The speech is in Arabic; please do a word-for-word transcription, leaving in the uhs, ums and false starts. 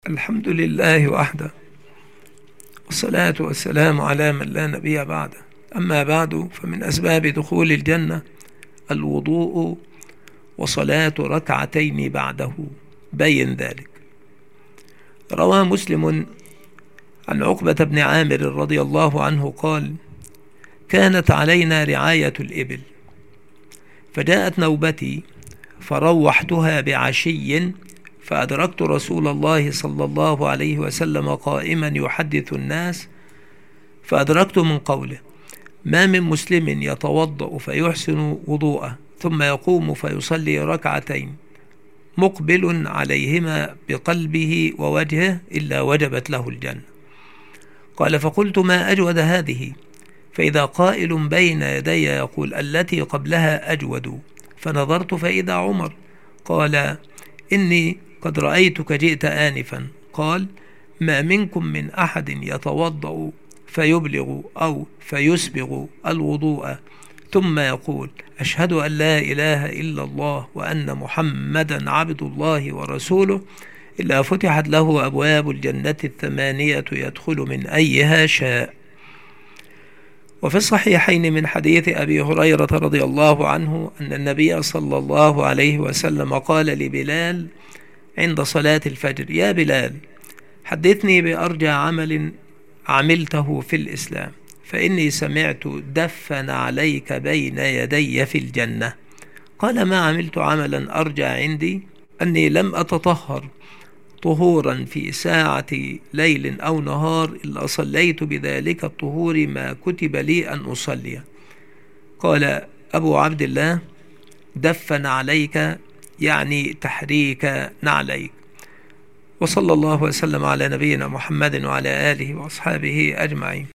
الحمد لله وحده، والصلاة والسلام على من لا نبي بعده. أما بعد، فمن أسباب دخول الجنة الوضوء وصلاة ركعتين بعده، بين ذلك. روى مسلم عن عقبة بن عامر رضي الله عنه قال: كانت علينا رعاية الإبل، فجاءت نوبتي فروحتها بعشي، فأدركت رسول الله صلى الله عليه وسلم قائما يحدث الناس، فأدركت من قوله: ما من مسلم يتوضأ فيحسن وضوءه ثم يقوم فيصلي ركعتين مقبل عليهما بقلبه ووجهه إلا وجبت له الجنة. قال: فقلت: ما أجود هذه؟ فإذا قائل بين يدي يقول: التي قبلها أجود. فنظرت فإذا عمر. قال: إني قد رأيتك جئت آنفا. قال: ما منكم من أحد يتوضأ فيبلغ أو فيسبغ الوضوء ثم يقول: أشهد أن لا إله إلا الله وأن محمدا عبد الله ورسوله، إلا فتحت له أبواب الجنة الثمانية يدخل من أيها شاء. وفي الصحيحين من حديث أبي هريرة رضي الله عنه أن النبي صلى الله عليه وسلم قال لبلال عند صلاة الفجر: يا بلال، حدثني بأرجى عمل عملته في الإسلام، فإني سمعت دفن عليك بين يدي في الجنة. قال: ما عملت عملا أرجى عندي أني لم أتطهر طهورا في ساعة ليل أو نهار إلا صليت بذلك الطهور ما كتب لي أن أصلي. قال أبو عبد الله: دفن عليك يعني تحريك نعليك. وصلى الله وسلم على نبينا محمد وعلى آله وأصحابه أجمعين.